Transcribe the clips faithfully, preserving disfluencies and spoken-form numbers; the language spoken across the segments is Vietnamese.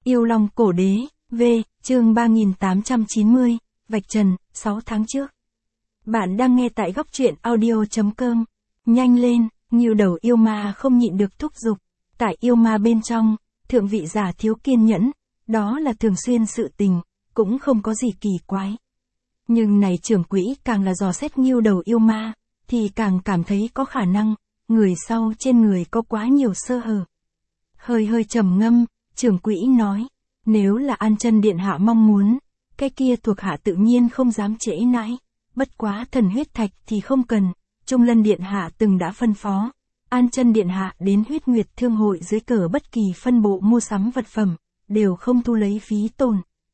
Yêu Long Cổ Đế, V, chương ba nghìn tám trăm chín mươi, vạch trần, sáu tháng trước. Bạn đang nghe tại góc truyện audio.com. Nhanh lên, nhiều đầu yêu ma không nhịn được thúc giục. Tại yêu ma bên trong, thượng vị giả thiếu kiên nhẫn, đó là thường xuyên sự tình, cũng không có gì kỳ quái. Nhưng này trưởng quỹ càng là dò xét nhiều đầu yêu ma, thì càng cảm thấy có khả năng, người sau trên người có quá nhiều sơ hở. Hơi hơi trầm ngâm, trưởng quỹ nói, nếu là An Chân Điện Hạ mong muốn, cái kia thuộc hạ tự nhiên không dám trễ nãi, bất quá thần huyết thạch thì không cần, Trung Lân Điện Hạ từng đã phân phó, An Chân Điện Hạ đến Huyết Nguyệt Thương hội dưới cờ bất kỳ phân bộ mua sắm vật phẩm, đều không thu lấy phí tồn.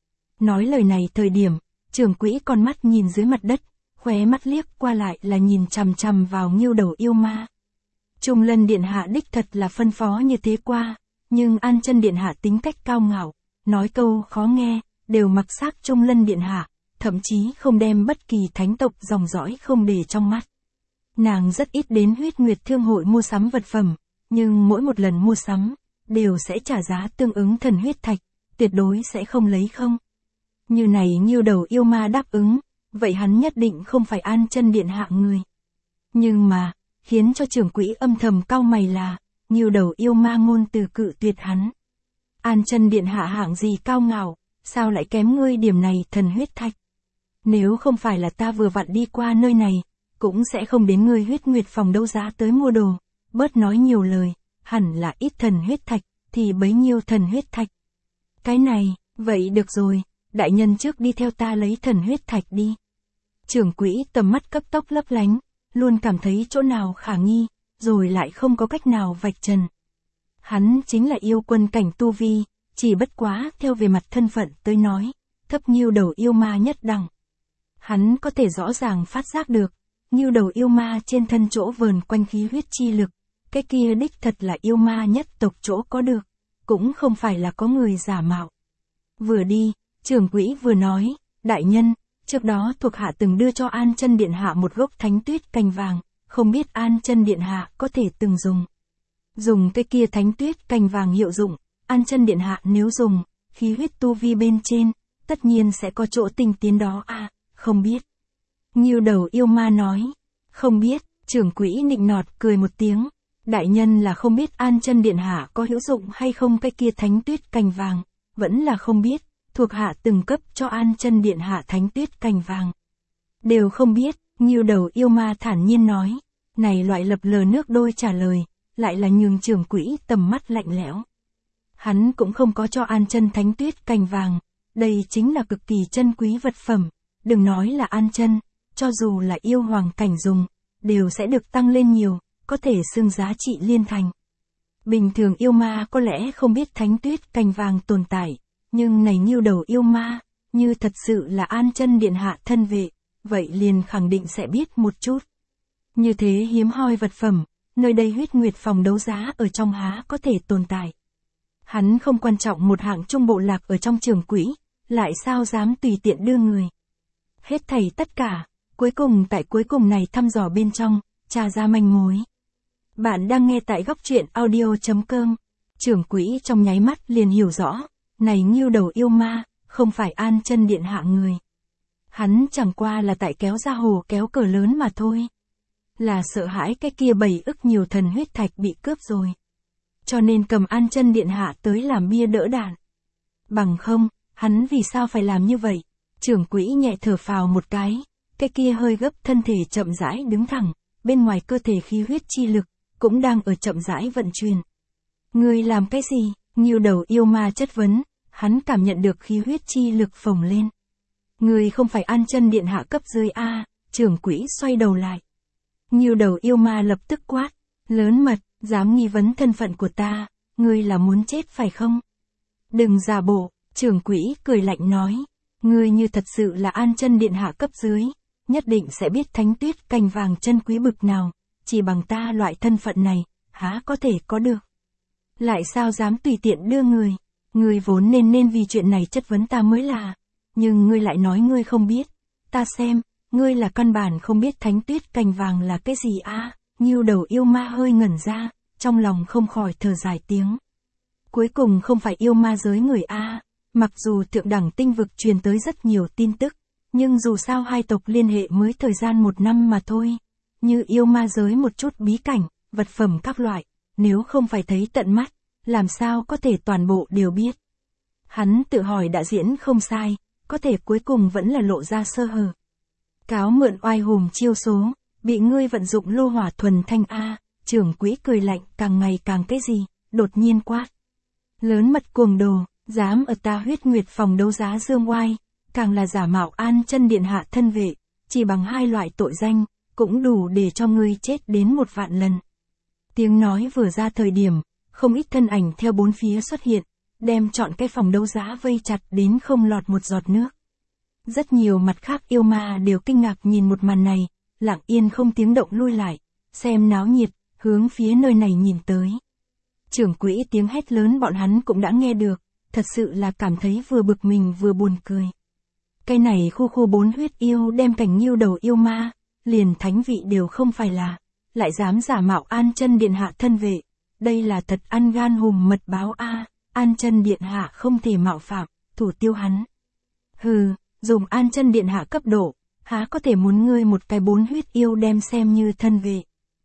Nói lời này thời điểm, trưởng quỹ con mắt nhìn dưới mặt đất, khóe mắt liếc qua lại là nhìn chằm chằm vào nghiêu đầu yêu ma. Trung Lân Điện Hạ đích thật là phân phó như thế qua, nhưng An Chân Điện Hạ tính cách cao ngạo, nói câu khó nghe, đều mặc xác Trung Lân Điện Hạ, thậm chí không đem bất kỳ thánh tộc dòng dõi không để trong mắt. Nàng rất ít đến Huyết Nguyệt Thương hội mua sắm vật phẩm, nhưng mỗi một lần mua sắm, đều sẽ trả giá tương ứng thần huyết thạch, tuyệt đối sẽ không lấy không. Như này nghiêu đầu yêu ma đáp ứng, vậy hắn nhất định không phải An Chân Điện Hạ người. Nhưng mà, khiến cho trưởng quỹ âm thầm cau mày là, nghiêu đầu yêu ma ngôn từ cự tuyệt hắn. An Chân Điện Hạ hạng gì cao ngạo, sao lại kém ngươi điểm này thần huyết thạch? Nếu không phải là ta vừa vặn đi qua nơi này, cũng sẽ không đến ngươi Huyết Nguyệt phòng đấu giá tới mua đồ, bớt nói nhiều lời, hẳn là ít thần huyết thạch, thì bấy nhiêu thần huyết thạch. Cái này, vậy được rồi, đại nhân trước đi theo ta lấy thần huyết thạch đi. Trưởng quỹ tầm mắt cấp tốc lấp lánh, luôn cảm thấy chỗ nào khả nghi, rồi lại không có cách nào vạch trần. Hắn chính là yêu quân cảnh tu vi, chỉ bất quá theo về mặt thân phận tới nói, thấp nghiêu đầu yêu ma nhất đẳng. Hắn có thể rõ ràng phát giác được, nghiêu đầu yêu ma trên thân chỗ vờn quanh khí huyết chi lực, cái kia đích thật là yêu ma nhất tộc chỗ có được, cũng không phải là có người giả mạo. Vừa đi, trưởng quỹ vừa nói, đại nhân, trước đó thuộc hạ từng đưa cho An Chân Điện Hạ một gốc thánh tuyết cành vàng, không biết An Chân Điện Hạ có thể từng dùng. Dùng cái kia thánh tuyết cành vàng hiệu dụng, An Chân Điện Hạ nếu dùng, khí huyết tu vi bên trên, tất nhiên sẽ có chỗ tinh tiến đó à, không biết. Nghiêu đầu yêu ma nói, không biết, trưởng quỹ nịnh nọt cười một tiếng, đại nhân là không biết An Chân Điện Hạ có hữu dụng hay không cái kia thánh tuyết cành vàng, vẫn là không biết, thuộc hạ từng cấp cho An Chân Điện Hạ thánh tuyết cành vàng. Đều không biết, nghiêu đầu yêu ma thản nhiên nói, này loại lập lờ nước đôi trả lời, lại là nhường trưởng quỹ tầm mắt lạnh lẽo. Hắn cũng không có cho An Chân thánh tuyết cành vàng, đây chính là cực kỳ chân quý vật phẩm, đừng nói là An Chân, cho dù là yêu hoàng cảnh dùng, đều sẽ được tăng lên nhiều, có thể xưng giá trị liên thành. Bình thường yêu ma có lẽ không biết thánh tuyết cành vàng tồn tại, nhưng này nghiêu đầu yêu ma, như thật sự là An Chân Điện Hạ thân vệ, vậy liền khẳng định sẽ biết một chút. Như thế hiếm hoi vật phẩm, nơi đây Huyết Nguyệt phòng đấu giá ở trong há có thể tồn tại. Hắn không quan trọng một hạng trung bộ lạc ở trong trường quỹ, lại sao dám tùy tiện đưa người. Hết thảy tất cả, cuối cùng tại cuối cùng này thăm dò bên trong, tra ra manh mối. Bạn đang nghe tại góc truyện audio.com. Trưởng quỹ trong nháy mắt liền hiểu rõ, này nghiêu đầu yêu ma, không phải An Chân Điện Hạ người. Hắn chẳng qua là tại kéo ra hồ kéo cờ lớn mà thôi. Là sợ hãi cái kia bảy ức nhiều thần huyết thạch bị cướp rồi. Cho nên cầm An Chân Điện Hạ tới làm bia đỡ đạn. Bằng không, hắn vì sao phải làm như vậy? Trưởng quỹ nhẹ thở phào một cái, cái kia hơi gấp thân thể chậm rãi đứng thẳng, bên ngoài cơ thể khí huyết chi lực, cũng đang ở chậm rãi vận chuyển. Ngươi làm cái gì? Nghiêu đầu yêu ma chất vấn, hắn cảm nhận được khí huyết chi lực phồng lên. Ngươi không phải An Chân Điện Hạ cấp dưới a? Trưởng quỹ xoay đầu lại. Nghiêu đầu yêu ma lập tức quát, lớn mật, dám nghi vấn thân phận của ta, ngươi là muốn chết phải không? Đừng giả bộ, trưởng quỹ cười lạnh nói, ngươi như thật sự là An Chân Điện Hạ cấp dưới, nhất định sẽ biết thánh tuyết cành vàng chân quý bực nào, chỉ bằng ta loại thân phận này, há có thể có được. Lại sao dám tùy tiện đưa người, ngươi vốn nên nên vì chuyện này chất vấn ta mới là, nhưng ngươi lại nói ngươi không biết, ta xem, ngươi là căn bản không biết thánh tuyết cành vàng là cái gì a? À? Nghiêu đầu yêu ma hơi ngẩn ra, trong lòng không khỏi thở dài tiếng. Cuối cùng không phải yêu ma giới người A, mặc dù thượng đẳng tinh vực truyền tới rất nhiều tin tức, nhưng dù sao hai tộc liên hệ mới thời gian một năm mà thôi. Như yêu ma giới một chút bí cảnh, vật phẩm các loại, nếu không phải thấy tận mắt, làm sao có thể toàn bộ đều biết. Hắn tự hỏi đã diễn không sai, có thể cuối cùng vẫn là lộ ra sơ hở. Cáo mượn oai hùng chiêu số, bị ngươi vận dụng lô hỏa thuần thanh A, trưởng quỹ cười lạnh càng ngày càng cái gì, đột nhiên quát. Lớn mật cuồng đồ, dám ở ta huyết nguyệt phòng đấu giá dương oai, càng là giả mạo An Chân điện hạ thân vệ, chỉ bằng hai loại tội danh, cũng đủ để cho ngươi chết đến một vạn lần. Tiếng nói vừa ra thời điểm, không ít thân ảnh theo bốn phía xuất hiện, đem chọn cái phòng đấu giá vây chặt đến không lọt một giọt nước. Rất nhiều mặt khác yêu ma đều kinh ngạc nhìn một màn này, lặng yên không tiếng động lui lại, xem náo nhiệt, hướng phía nơi này nhìn tới. Trưởng quỹ tiếng hét lớn bọn hắn cũng đã nghe được, thật sự là cảm thấy vừa bực mình vừa buồn cười. Cái này khu khu bốn huyết yêu đem cảnh nghiêu đầu yêu ma, liền thánh vị đều không phải là, lại dám giả mạo An Chân điện hạ thân vệ, đây là thật ăn gan hùm mật báo a, An Chân điện hạ không thể mạo phạm, thủ tiêu hắn. Hừ, dùng An Chân điện hạ cấp độ, há có thể muốn ngươi một cái bốn huyết yêu đem xem như thân vệ.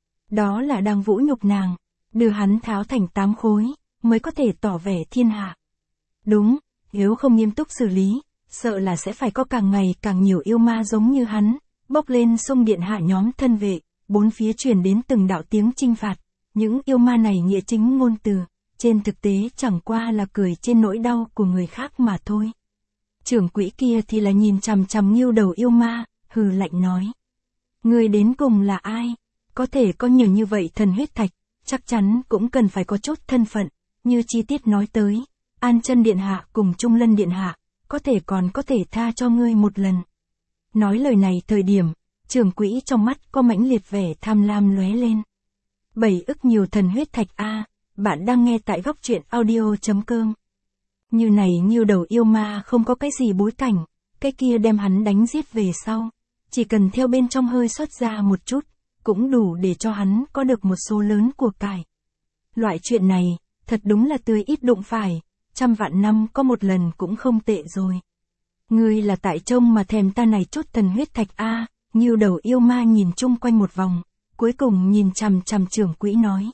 Đó là đang vũ nhục nàng, đưa hắn tháo thành tám khối, mới có thể tỏ vẻ thiên hạ. Đúng, nếu không nghiêm túc xử lý, sợ là sẽ phải có càng ngày càng nhiều yêu ma giống như hắn, bốc lên xung điện hạ nhóm thân vệ, bốn phía truyền đến từng đạo tiếng chinh phạt. Những yêu ma này nghĩa chính ngôn từ, trên thực tế chẳng qua là cười trên nỗi đau của người khác mà thôi. Trưởng quỹ kia thì là nhìn chằm chằm nghiêu đầu yêu ma, hừ lạnh nói. Người đến cùng là ai? Có thể có nhiều như vậy thần huyết thạch, chắc chắn cũng cần phải có chốt thân phận, như chi tiết nói tới. An Chân điện hạ cùng Trung Lân điện hạ, có thể còn có thể tha cho ngươi một lần. Nói lời này thời điểm, trưởng quỹ trong mắt có mãnh liệt vẻ tham lam lóe lên. Bảy ức nhiều thần huyết thạch A, bạn đang nghe tại góc truyện audio chấm com. Như này nhiều đầu yêu ma không có cái gì bối cảnh, cái kia đem hắn đánh giết về sau. Chỉ cần theo bên trong hơi xuất ra một chút, cũng đủ để cho hắn có được một số lớn của cải. Loại chuyện này, thật đúng là tươi ít đụng phải, trăm vạn năm có một lần cũng không tệ rồi. Ngươi là tại trông mà thèm ta này chút thần huyết thạch A, nhiều đầu yêu ma nhìn chung quanh một vòng, cuối cùng nhìn chằm chằm trưởng quỹ nói.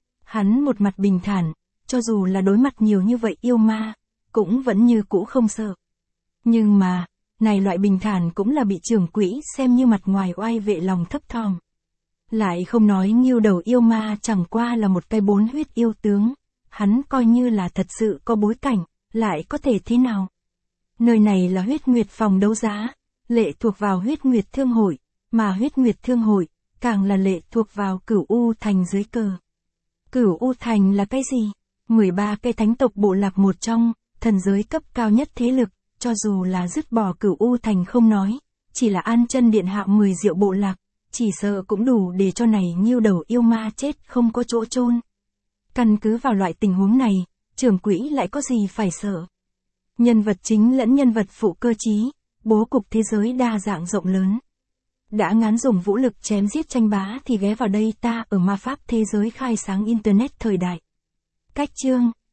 Hắn một mặt bình thản, cho dù là đối mặt nhiều như vậy yêu ma, cũng vẫn như cũ không sợ. Nhưng mà, này loại bình thản cũng là bị trưởng quỹ xem như mặt ngoài oai vệ lòng thấp thỏm. Lại không nói nghiêu đầu yêu ma chẳng qua là một cái bốn huyết yêu tướng, hắn coi như là thật sự có bối cảnh, lại có thể thế nào? Nơi này là huyết nguyệt phòng đấu giá, lệ thuộc vào huyết nguyệt thương hội, mà huyết nguyệt thương hội, càng là lệ thuộc vào Cửu U Thành dưới cờ. Cửu U Thành là cái gì? mười ba cái thánh tộc bộ lạc một trong, thần giới cấp cao nhất thế lực, cho dù là dứt bỏ Cửu U Thành không nói, chỉ là An Chân điện hạ mười diệu bộ lạc, chỉ sợ cũng đủ để cho này nhiêu đầu yêu ma chết không có chỗ chôn. Căn cứ vào loại tình huống này, trưởng quỹ lại có gì phải sợ? Nhân vật chính lẫn nhân vật phụ cơ trí, bố cục thế giới đa dạng rộng lớn. Đã ngán dùng vũ lực chém giết tranh bá thì ghé vào đây ta ở ma pháp thế giới khai sáng internet thời đại. Cách chương